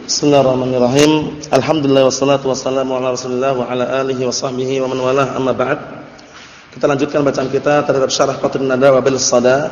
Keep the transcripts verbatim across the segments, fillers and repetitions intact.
Bismillahirrahmanirrahim. Alhamdulillah wassalatu wassalamu ala Rasulillah wa ala alihi wa sahbihi wa man walah, amma ba'd. Kita lanjutkan bacaan kita terhadap Syarah Qatrun Nada wa Bil Sada.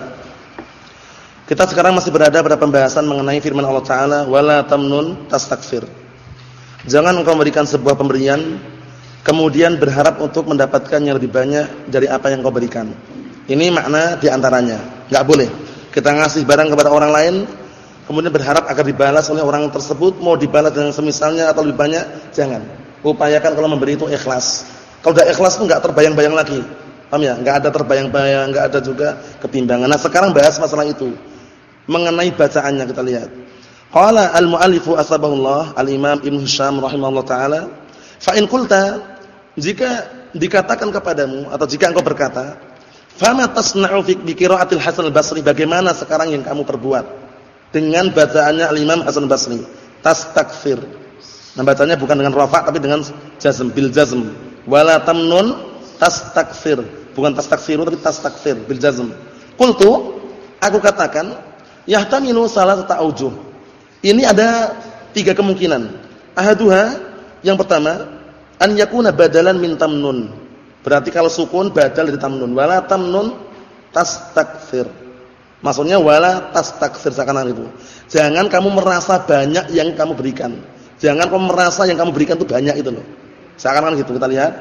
Kita sekarang masih berada pada pembahasan mengenai firman Allah Ta'ala, wala tamnun tastakfir. Jangan engkau memberikan sebuah pemberian kemudian berharap untuk mendapatkan yang lebih banyak dari apa yang kau berikan. Ini makna diantaranya. Enggak boleh kita ngasih barang kepada orang lain kemudian berharap agar dibalas oleh orang tersebut, mau dibalas dengan semisalnya atau lebih banyak, jangan. Upayakan kalau memberi itu ikhlas. Kalau udah ikhlas itu enggak terbayang-bayang lagi. Paham ya? Enggak ada terbayang-bayang, enggak ada juga ketimbangan. Nah, sekarang bahas masalah itu. Mengenai bacaannya kita lihat. Qala al-mu'allifu asbahullah al-Imam Ibnu Hisham rahimahullah taala, fa in qulta, jika dikatakan kepadamu atau jika engkau berkata, fama tasna'u fi qira'atil Hasan al-Basri, bagaimana sekarang yang kamu perbuat dengan bacaannya al-Imam Hasan al-Basri, tastakfir. Nah, bacanya bukan dengan rafa' tapi dengan jazm, bil jazm. Wala tamnun tastakfir, bukan tastakfiru tapi tastakfir bil jazm. Qultu, aku katakan, yahtamilu salasata aujuh. Ini ada tiga kemungkinan. Ahaduha, yang pertama, an yakuna badalan min tamnun. Berarti kalau sukun badal dari tamnun. Wala tamnun tastakfir. Maksudnya wala tastakfir, seakan-akan itu. Jangan kamu merasa banyak yang kamu berikan. Jangan kamu merasa yang kamu berikan itu banyak itu loh. Seakan-akan gitu, kita lihat.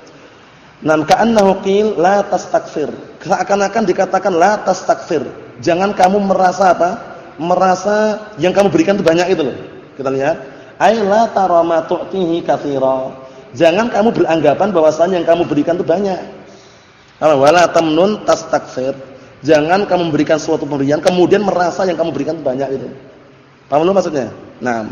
Nam ka'annahu qil la tastakfir. Seakan-akan dikatakan la tastakfir. Jangan kamu merasa apa? Merasa yang kamu berikan itu banyak itu loh. Kita lihat. Ai la tara ma tu'tihi katsira. Jangan kamu beranggapan bahwasanya yang kamu berikan itu banyak. Wala tamnun tastakfir. Jangan kamu memberikan suatu pemberian kemudian merasa yang kamu berikan itu banyak itu. Paham belum maksudnya? Naam.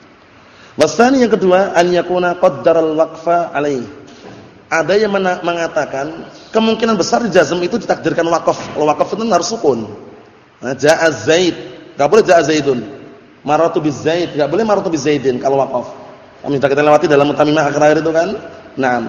Wasani yang kedua, an yakuna qaddaral waqfa alaih. Ada yang mengatakan kemungkinan besar di jazm itu ditakdirkan waqaf. Kalau waqaf itu harus sukun. Nah, ja'a Zaid, enggak boleh ja'a Zaidun. Maratu bizaid, enggak boleh maratu bizaidin kalau waqaf. Kami sudah kita lewati dalam mutamimah akhir-akhir itu kan? Naam.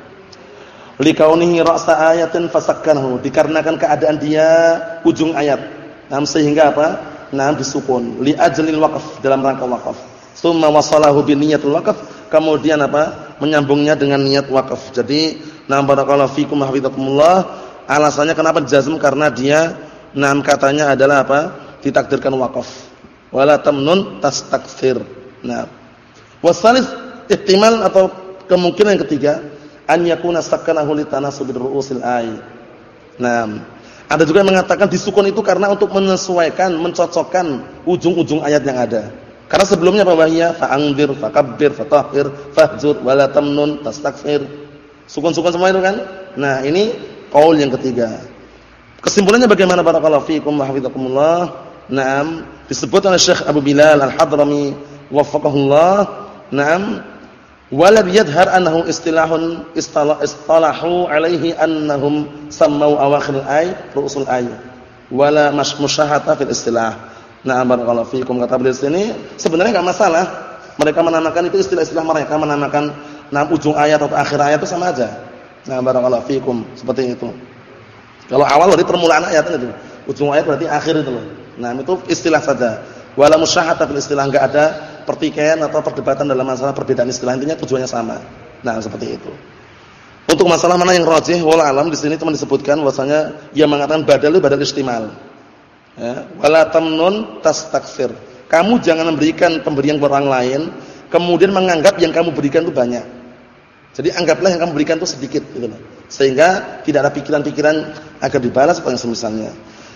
Likaunihi ra'sa ayatin fasakkanahu, dikarenakan keadaan dia ujung ayat. Nah, sehingga apa? Nah, disukun li ajlil waqf, dalam rangka waqaf. Tsumma wasalahu bi niyatul waqf, kemudian apa? Menyambungnya dengan niat waqf. Jadi, na barakallahu fikum wa hafizakumullah. Alasannya kenapa jazm? Karena dia nam katanya adalah apa? Ditakdirkan waqf. Wala tamnun tastakfir. Nah. Wasalis ihtimal atau kemungkinan yang ketiga, an yakuna sakkanahu litanasubir ru'usil ayat. Nah, ada juga yang mengatakan disukun itu karena untuk menyesuaikan, mencocokkan ujung-ujung ayat yang ada. Karena sebelumnya apa wahya? Fa'anzir, fakabbir, fatahhir, fahjur, wala tamnun tastakfir. Sukun-sukun semua itu kan? Nah, ini qaul yang ketiga. Kesimpulannya bagaimana barakallahu fiikum wa hafizakumullah? Naam, disebut oleh Syekh Abu Bilal Al-Hadrami waffaqahullah. Naam, wala yadhhar annahu istilahun istalahu alaihi annahum sammau awakhir al-ayat ru'usul ayat wala musyahata fil istilah. Nah, barakallahu fiikum, kata beliau sini sebenarnya enggak masalah mereka menamakan itu istilah-istilah mereka, menamakan nama ujung ayat atau akhir ayat itu sama aja. Nah, barakallahu fiikum, seperti itu. Kalau awal berarti permulaan ayat itu, ujung ayat berarti akhir itu loh. Nah, itu istilah saja. Wala musyahata fil istilah, enggak ada pertikaian atau perdebatan dalam masalah perbedaan istilah, intinya tujuannya sama. Nah, seperti itu. Untuk masalah mana yang rajih, wallahu alam, di sini cuma disebutkan bahwasanya yang mengatakan badal itu badal istimal. Ya, wala tamnun tastakfir. Kamu jangan memberikan pemberian kepada orang lain kemudian menganggap yang kamu berikan itu banyak. Jadi anggaplah yang kamu berikan itu sedikit gitu loh. Sehingga tidak ada pikiran-pikiran agar dibalas atau yang semisalnya.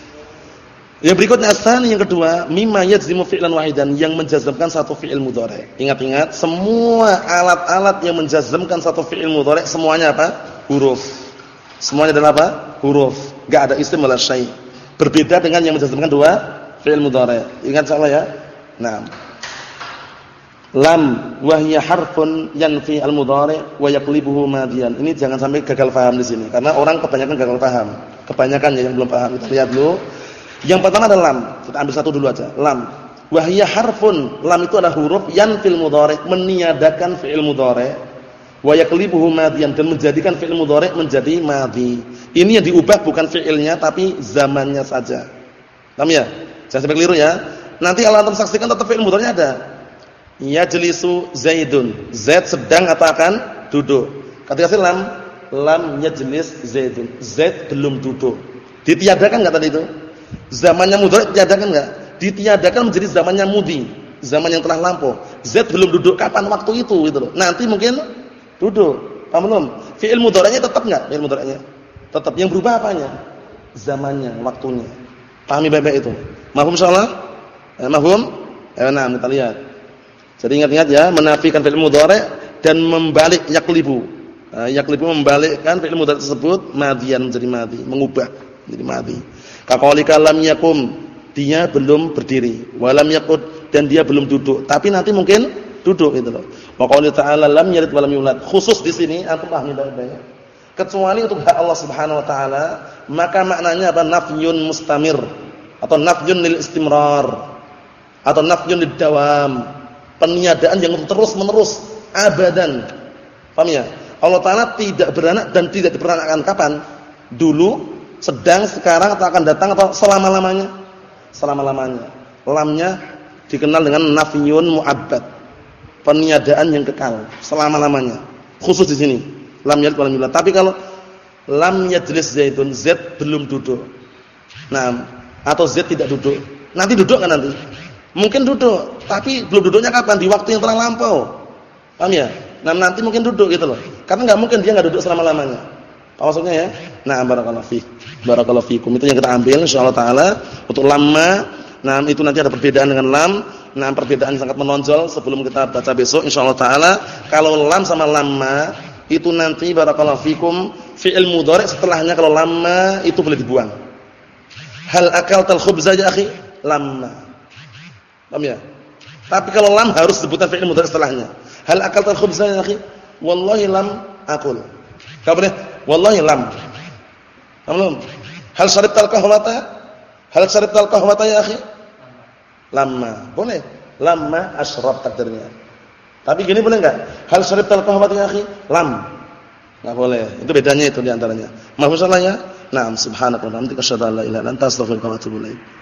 Yang berikutnya asani, yang kedua, mimma yajzimu fi'lan wahidan, yang menjazmkan satu fi'il mudhari'. Ingat-ingat, semua alat-alat yang menjazmkan satu fi'il mudhari' semuanya apa? Huruf. Semuanya adalah apa? Huruf. Enggak ada isim wala syai'. Berbeda dengan yang menjazmkan dua fi'il mudhari'. Ingat insyaallah ya. Naam. Lam wa hiya harfun yanfi al-mudhari' wa yaqlibuhu madiyan. Ini jangan sampai gagal paham di sini karena orang kebanyakan gagal paham. Kebanyakan ya yang belum paham. Kita lihat dulu. Yang pertama adalah lam. Kita ambil satu dulu aja. Lam. Wahiyya harfun. Lam itu adalah huruf yan fil mudhari', meniadakan fi'il mudhari'. Wa yaqlibuhu madiyan, dan menjadikan fi'il mudhari' menjadi madhi. Ini yang diubah bukan fi'ilnya tapi zamannya saja. Paham ya? Jangan sampai keliru ya. Nanti kalau antum saksikan tetap fi'il mudhari' ada. yajlisu Zaidun. Zaid sedang atau akan duduk. Ketika lam, lam yajlis Zaidun. Zaid belum duduk. Ditiadakan enggak tadi itu? Zamannya mudhari ditiadakan enggak? Ditiadakan menjadi zamannya mudi, zaman yang telah lampau. Zaid belum duduk, kapan waktu itu gitu loh. Nanti mungkin duduk. Paham belum? Fi'il mudhari'nya tetap enggak? Fi'il mudhari'nya tetap. Yang berubah apanya? Zamannya, waktunya. Pahami baik-baik itu. Mafhum insyaallah? Eh, mafhum? Eh, nah, kita lihat. Jadi ingat-ingat ya, menafikan fi'il mudhari' dan membalik yaklibu. Nah, yaklibu membalikkan fi'il mudhari' tersebut madian menjadi madi, mengubah menjadi madi. Kaqaulika lam yakum, dia belum berdiri, walam yaqud, dan dia belum duduk, tapi nanti mungkin duduk gitu loh. Wa qauli ta'ala lam yalid walam yulad. Khusus di sini antum pahami baik-baik. Kecuali untuk hak Allah Subhanahu wa taala, maka maknanya apa? Nafyun mustamir atau nafyun lil istimrar atau nafyun lid dawam. Peniadaan yang terus-menerus, abadan. Paham ya? Allah taala tidak beranak dan tidak diperanakan kapan? Dulu, sedang, sekarang, atau akan datang, atau selama-lamanya? Selama-lamanya. Lamnya dikenal dengan nafyun mu'abbad. Peniadaan yang kekal, selama-lamanya. Khusus di sini. Lam yalid walam yulad. Tapi kalau lam yajlis Zaidun, Z belum duduk. Nah, atau Z tidak duduk. Nanti duduk kan nanti? Mungkin duduk, tapi belum duduknya kapan? Di waktu yang telah lampau. Paham ya? Nah, nanti mungkin duduk gitu loh. Karena enggak mungkin dia enggak duduk selama-lamanya. Apa maksudnya ya? Nah, barakallahu fiik. Barakallahu fiikum. Itu yang kita ambil insyaallah taala untuk lamma. Nah, itu nanti ada perbedaan dengan lam. Nah, perbedaan sangat menonjol sebelum kita baca besok insyaallah taala. Kalau lam sama lamma itu nanti barakallahu fiikum fi'il mudhari' setelahnya kalau lamma itu boleh dibuang. Hal akaltal khubza ya akhi? Lamma. Paham ya? Tapi kalau lam harus sebutan fi'il mudhari' setelahnya. Hal akaltal khubza ya akhi? Wallahi lam akul. Kamu boleh wallahi lam. Belum. Hal syaribtal qahwata? Hal syaribtal qahwata ya akhi? Lamma. Boleh. Lamma asyrab takdirnya. Tapi gini boleh enggak? Hal syaribtal qahwata ya akhi? Lam. Enggak boleh. Itu bedanya itu di antaranya. Mahfuz salah ya? Naam, subhanakallahumma wa bihamdika asyhadu an la ilaha illa anta astaghfiruka wa atubu ilaik.